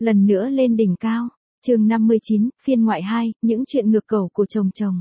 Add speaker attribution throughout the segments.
Speaker 1: Lần nữa lên đỉnh cao. Chương 59, phiên ngoại 2, những chuyện ngược cầu của chồng chồng.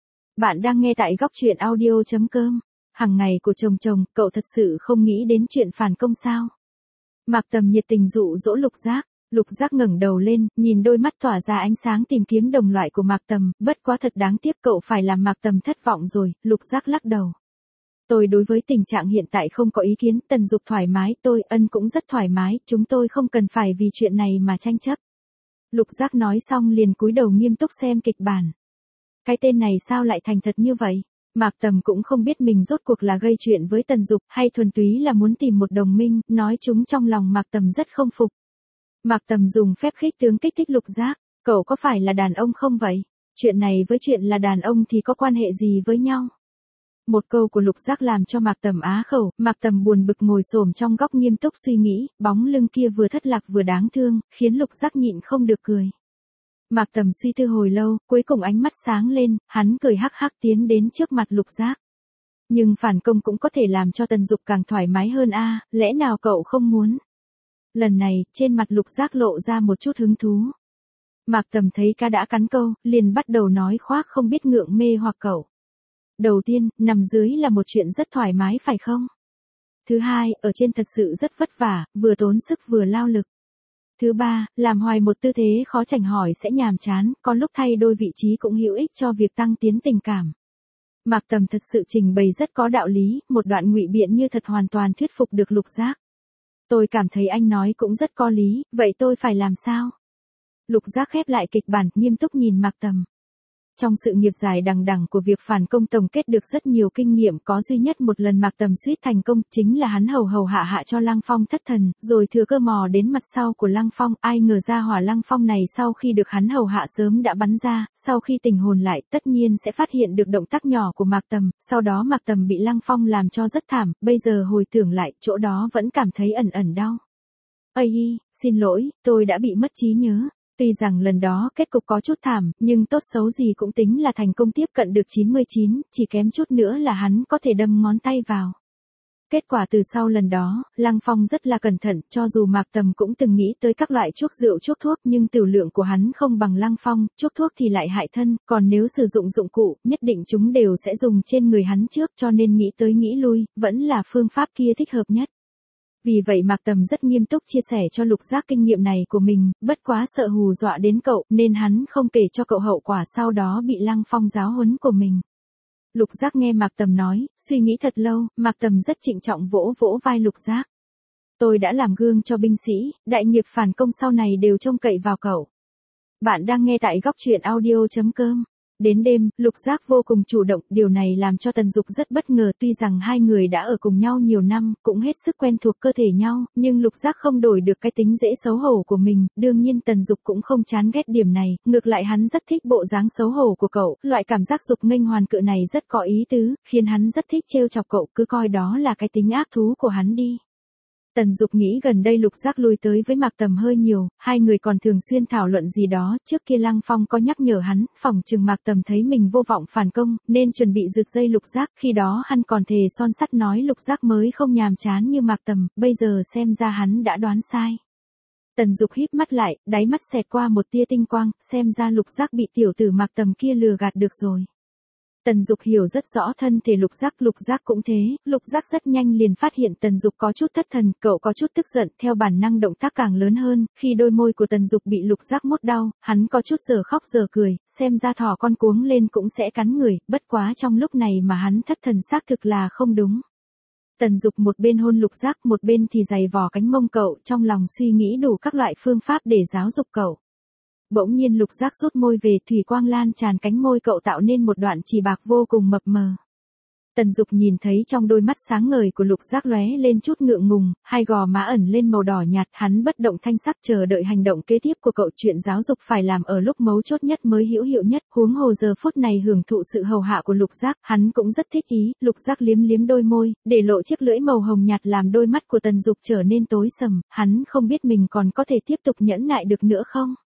Speaker 1: Bạn đang nghe tại góc truyện audio.com. Hàng ngày của chồng chồng, cậu thật sự không nghĩ đến chuyện phản công sao? Mạc Tầm nhiệt tình dụ dỗ Lục Giác. Lục Giác ngẩng đầu lên, nhìn đôi mắt tỏa ra ánh sáng tìm kiếm đồng loại của Mạc Tầm, bất quá thật đáng tiếc cậu phải làm Mạc Tầm thất vọng rồi. Lục Giác lắc đầu. Tôi đối với tình trạng hiện tại không có ý kiến, Tần Dục thoải mái, tôi ân cũng rất thoải mái, chúng tôi không cần phải vì chuyện này mà tranh chấp. Lục Giác nói xong liền cúi đầu nghiêm túc xem kịch bản. Cái tên này sao lại thành thật như vậy? Mạc Tầm cũng không biết mình rốt cuộc là gây chuyện với Tần Dục hay thuần túy là muốn tìm một đồng minh, nói chúng trong lòng Mạc Tầm rất không phục. Mạc Tầm dùng phép khích tướng kích thích Lục Giác, cậu có phải là đàn ông không vậy? Chuyện này với chuyện là đàn ông thì có quan hệ gì với nhau? Một câu của Lục Giác làm cho Mạc Tầm á khẩu, Mạc Tầm buồn bực ngồi xổm trong góc nghiêm túc suy nghĩ, bóng lưng kia vừa thất lạc vừa đáng thương, khiến Lục Giác nhịn không được cười. Mạc Tầm suy tư hồi lâu, cuối cùng ánh mắt sáng lên, hắn cười hắc hắc tiến đến trước mặt Lục Giác. Nhưng phản công cũng có thể làm cho Tần Dục càng thoải mái hơn a, lẽ nào cậu không muốn? Lần này, trên mặt Lục Giác lộ ra một chút hứng thú. Mạc Tầm thấy cá đã cắn câu, liền bắt đầu nói khoác không biết ngượng mê hoặc cậu. Đầu tiên, nằm dưới là một chuyện rất thoải mái phải không? Thứ hai, ở trên thật sự rất vất vả, vừa tốn sức vừa lao lực. Thứ ba, làm hoài một tư thế khó tránh khỏi sẽ nhàm chán, có lúc thay đôi vị trí cũng hữu ích cho việc tăng tiến tình cảm. Mạc Tầm thật sự trình bày rất có đạo lý, một đoạn ngụy biện như thật hoàn toàn thuyết phục được Lục Giác. Tôi cảm thấy anh nói cũng rất có lý, vậy tôi phải làm sao? Lục Giác khép lại kịch bản, nghiêm túc nhìn Mạc Tầm. Trong sự nghiệp dài đằng đẵng của việc phản công tổng kết được rất nhiều kinh nghiệm, có duy nhất một lần Mạc Tầm suýt thành công, chính là hắn hầu hầu hạ hạ cho Lăng Phong thất thần, rồi thừa cơ mò đến mặt sau của Lăng Phong, ai ngờ ra hỏa Lăng Phong này sau khi được hắn hầu hạ sớm đã bắn ra, sau khi tỉnh hồn lại, tất nhiên sẽ phát hiện được động tác nhỏ của Mạc Tầm, sau đó Mạc Tầm bị Lăng Phong làm cho rất thảm, bây giờ hồi tưởng lại, chỗ đó vẫn cảm thấy ẩn ẩn đau. Ây, xin lỗi, tôi đã bị mất trí nhớ. Tuy rằng lần đó kết cục có chút thảm, nhưng tốt xấu gì cũng tính là thành công tiếp cận được 99, chỉ kém chút nữa là hắn có thể đâm ngón tay vào. Kết quả từ sau lần đó, Lăng Phong rất là cẩn thận, cho dù Mạc Tầm cũng từng nghĩ tới các loại chuốc rượu chuốc thuốc nhưng tiểu lượng của hắn không bằng Lăng Phong, chuốc thuốc thì lại hại thân, còn nếu sử dụng dụng cụ, nhất định chúng đều sẽ dùng trên người hắn trước, cho nên nghĩ tới nghĩ lui, vẫn là phương pháp kia thích hợp nhất. Vì vậy Mạc Tầm rất nghiêm túc chia sẻ cho Lục Giác kinh nghiệm này của mình, bất quá sợ hù dọa đến cậu, nên hắn không kể cho cậu hậu quả sau đó bị Lăng Phong giáo huấn của mình. Lục Giác nghe Mạc Tầm nói, suy nghĩ thật lâu, Mạc Tầm rất trịnh trọng vỗ vỗ vai Lục Giác. Tôi đã làm gương cho binh sĩ, đại nghiệp phản công sau này đều trông cậy vào cậu. Bạn đang nghe tại góc truyện audio.com. Đến đêm, Lục Giác vô cùng chủ động, điều này làm cho Tần Dục rất bất ngờ, tuy rằng hai người đã ở cùng nhau nhiều năm, cũng hết sức quen thuộc cơ thể nhau, nhưng Lục Giác không đổi được cái tính dễ xấu hổ của mình, đương nhiên Tần Dục cũng không chán ghét điểm này, ngược lại hắn rất thích bộ dáng xấu hổ của cậu, loại cảm giác dục nghênh hoàn cự này rất có ý tứ, khiến hắn rất thích trêu chọc cậu, cứ coi đó là cái tính ác thú của hắn đi. Tần Dục nghĩ gần đây Lục Giác lui tới với Mạc Tầm hơi nhiều, hai người còn thường xuyên thảo luận gì đó, trước kia Lăng Phong có nhắc nhở hắn, phỏng chừng Mạc Tầm thấy mình vô vọng phản công, nên chuẩn bị rực dây Lục Giác, khi đó hắn còn thề son sắt nói Lục Giác mới không nhàm chán như Mạc Tầm, bây giờ xem ra hắn đã đoán sai. Tần Dục híp mắt lại, đáy mắt xẹt qua một tia tinh quang, xem ra Lục Giác bị tiểu tử Mạc Tầm kia lừa gạt được rồi. Tần Dục hiểu rất rõ thân thể Lục Giác cũng thế, Lục Giác rất nhanh liền phát hiện Tần Dục có chút thất thần, cậu có chút tức giận, theo bản năng động tác càng lớn hơn, khi đôi môi của Tần Dục bị Lục Giác mút đau, hắn có chút giờ khóc giờ cười, xem ra thỏ con cuống lên cũng sẽ cắn người, bất quá trong lúc này mà hắn thất thần xác thực là không đúng. Tần Dục một bên hôn Lục Giác, một bên thì giày vò cánh mông cậu, trong lòng suy nghĩ đủ các loại phương pháp để giáo dục cậu. Bỗng nhiên Lục Giác rút môi về, thủy quang lan tràn cánh môi cậu tạo nên một đoạn chỉ bạc vô cùng mập mờ. Tần Dục nhìn thấy trong đôi mắt sáng ngời của Lục Giác lóe lên chút ngượng ngùng, hai gò má ẩn lên màu đỏ nhạt, hắn bất động thanh sắc chờ đợi hành động kế tiếp của cậu, chuyện giáo dục phải làm ở lúc mấu chốt nhất mới hữu hiệu nhất, huống hồ giờ phút này hưởng thụ sự hầu hạ của Lục Giác, hắn cũng rất thích ý, Lục Giác liếm liếm đôi môi, để lộ chiếc lưỡi màu hồng nhạt làm đôi mắt của Tần Dục trở nên tối sầm, hắn không biết mình còn có thể tiếp tục nhẫn nại được nữa không.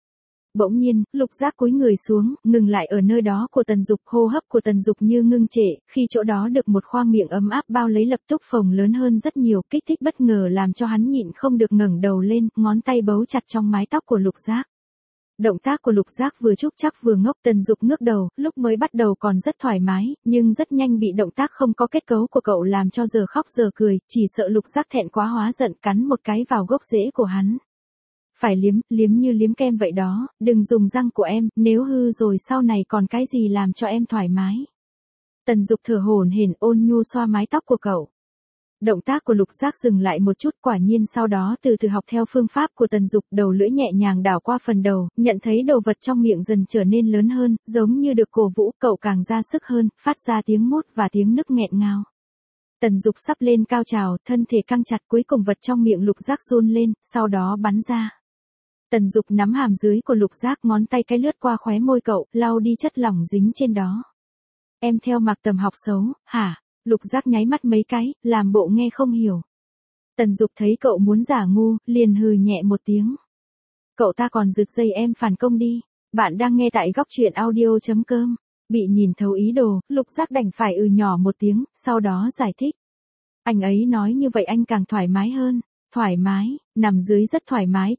Speaker 1: Bỗng nhiên, Lục Giác cúi người xuống, ngừng lại ở nơi đó của Tần Dục, hô hấp của Tần Dục như ngưng trệ, khi chỗ đó được một khoang miệng ấm áp bao lấy lập tức phồng lớn hơn rất nhiều, kích thích bất ngờ làm cho hắn nhịn không được ngẩng đầu lên, ngón tay bấu chặt trong mái tóc của Lục Giác. Động tác của Lục Giác vừa trúc chắc vừa ngốc, Tần Dục ngước đầu, lúc mới bắt đầu còn rất thoải mái, nhưng rất nhanh bị động tác không có kết cấu của cậu làm cho giờ khóc giờ cười, chỉ sợ Lục Giác thẹn quá hóa giận cắn một cái vào gốc rễ của hắn. Phải liếm như liếm kem vậy đó, đừng dùng răng của em, nếu hư rồi sau này còn cái gì làm cho em thoải mái. Tần Dục thở hổn hển ôn nhu xoa mái tóc của cậu. Động tác của Lục Giác dừng lại một chút, quả nhiên sau đó từ từ học theo phương pháp của Tần Dục, đầu lưỡi nhẹ nhàng đảo qua phần đầu, nhận thấy đồ vật trong miệng dần trở nên lớn hơn, giống như được cổ vũ, cậu càng ra sức hơn, phát ra tiếng mốt và tiếng nức nghẹn ngào. Tần Dục sắp lên cao trào, thân thể căng chặt, cuối cùng vật trong miệng Lục Giác run lên, sau đó bắn ra. Tần Dục nắm hàm dưới của Lục Giác, ngón tay cái lướt qua khóe môi cậu, lau đi chất lỏng dính trên đó. Em theo Mạc Tầm học xấu, hả? Lục Giác nháy mắt mấy cái, làm bộ nghe không hiểu. Tần Dục thấy cậu muốn giả ngu, liền hừ nhẹ một tiếng. Cậu ta còn rực dây em phản công đi. Bạn đang nghe tại góc truyện audio.com. Bị nhìn thấu ý đồ, Lục Giác đành phải nhỏ một tiếng, sau đó giải thích. Anh ấy nói như vậy anh càng thoải mái hơn. Thoải mái, nằm dưới rất thoải mái,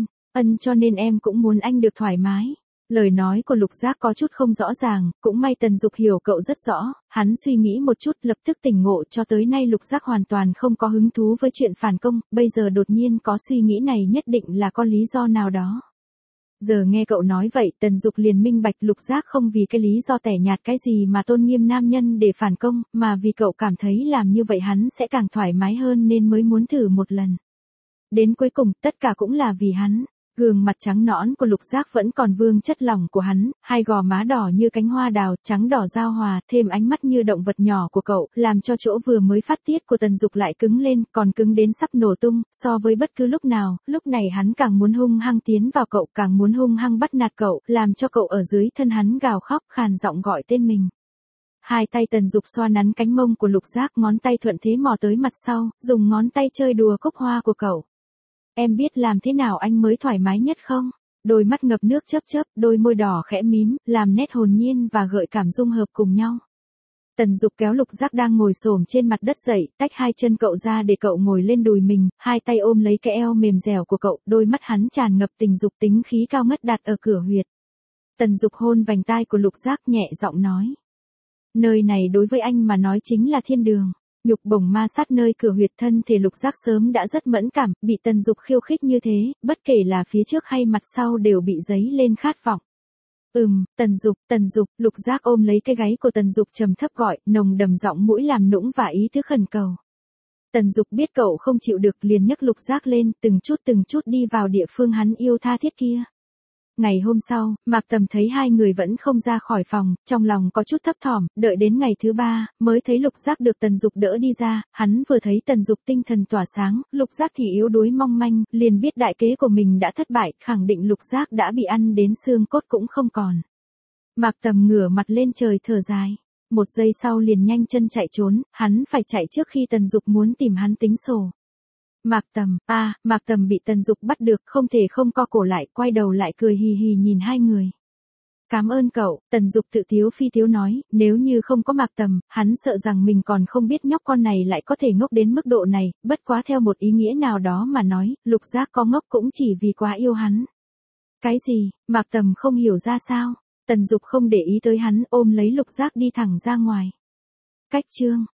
Speaker 1: cho nên em cũng muốn anh được thoải mái. Lời nói của Lục Giác có chút không rõ ràng, cũng may Tần Dục hiểu cậu rất rõ, hắn suy nghĩ một chút lập tức tỉnh ngộ, cho tới nay Lục Giác hoàn toàn không có hứng thú với chuyện phản công, bây giờ đột nhiên có suy nghĩ này nhất định là có lý do nào đó. Giờ nghe cậu nói vậy, Tần Dục liền minh bạch Lục Giác không vì cái lý do tẻ nhạt cái gì mà tôn nghiêm nam nhân để phản công, mà vì cậu cảm thấy làm như vậy hắn sẽ càng thoải mái hơn nên mới muốn thử một lần. Đến cuối cùng, tất cả cũng là vì hắn. Gương mặt trắng nõn của Lục Giác vẫn còn vương chất lỏng của hắn, hai gò má đỏ như cánh hoa đào, trắng đỏ giao hòa, thêm ánh mắt như động vật nhỏ của cậu, làm cho chỗ vừa mới phát tiết của Tần Dục lại cứng lên, còn cứng đến sắp nổ tung, so với bất cứ lúc nào, lúc này hắn càng muốn hung hăng tiến vào cậu, càng muốn hung hăng bắt nạt cậu, làm cho cậu ở dưới thân hắn gào khóc, khàn giọng gọi tên mình. Hai tay Tần Dục xoa nắn cánh mông của Lục Giác, ngón tay thuận thế mò tới mặt sau, dùng ngón tay chơi đùa cúc hoa của cậu. Em biết làm thế nào anh mới thoải mái nhất không? Đôi mắt ngập nước chớp chớp, đôi môi đỏ khẽ mím, làm nét hồn nhiên và gợi cảm dung hợp cùng nhau. Tần Dục kéo Lục Giác đang ngồi xổm trên mặt đất dậy, tách hai chân cậu ra để cậu ngồi lên đùi mình, hai tay ôm lấy cái eo mềm dẻo của cậu, đôi mắt hắn tràn ngập tình dục tính khí cao ngất đặt ở cửa huyệt. Tần Dục hôn vành tai của Lục Giác nhẹ giọng nói. Nơi này đối với anh mà nói chính là thiên đường. Nhục bổng ma sát nơi cửa huyệt, thân thể Lục Giác sớm đã rất mẫn cảm, bị Tần Dục khiêu khích như thế, bất kể là phía trước hay mặt sau đều bị dấy lên khát vọng. Tần Dục, Lục Giác ôm lấy cái gáy của Tần Dục trầm thấp gọi, nồng đầm giọng mũi làm nũng và ý tứ khẩn cầu. Tần Dục biết cậu không chịu được liền nhấc Lục Giác lên, từng chút đi vào địa phương hắn yêu tha thiết kia. Ngày hôm sau, Mạc Tầm thấy hai người vẫn không ra khỏi phòng, trong lòng có chút thấp thỏm, đợi đến ngày thứ ba, mới thấy Lục Giác được Tần Dục đỡ đi ra, hắn vừa thấy Tần Dục tinh thần tỏa sáng, Lục Giác thì yếu đuối mong manh, liền biết đại kế của mình đã thất bại, khẳng định Lục Giác đã bị ăn đến xương cốt cũng không còn. Mạc Tầm ngửa mặt lên trời thở dài, một giây sau liền nhanh chân chạy trốn, hắn phải chạy trước khi Tần Dục muốn tìm hắn tính sổ. Mạc Tầm bị Tần Dục bắt được, không thể không co cổ lại, quay đầu lại cười hì hì nhìn hai người. Cảm ơn cậu, Tần Dục tự tiếu phi tiếu nói, nếu như không có Mạc Tầm, hắn sợ rằng mình còn không biết nhóc con này lại có thể ngốc đến mức độ này, bất quá theo một ý nghĩa nào đó mà nói, Lục Giác có ngốc cũng chỉ vì quá yêu hắn. Cái gì, Mạc Tầm không hiểu ra sao, Tần Dục không để ý tới hắn, ôm lấy Lục Giác đi thẳng ra ngoài. Cách chương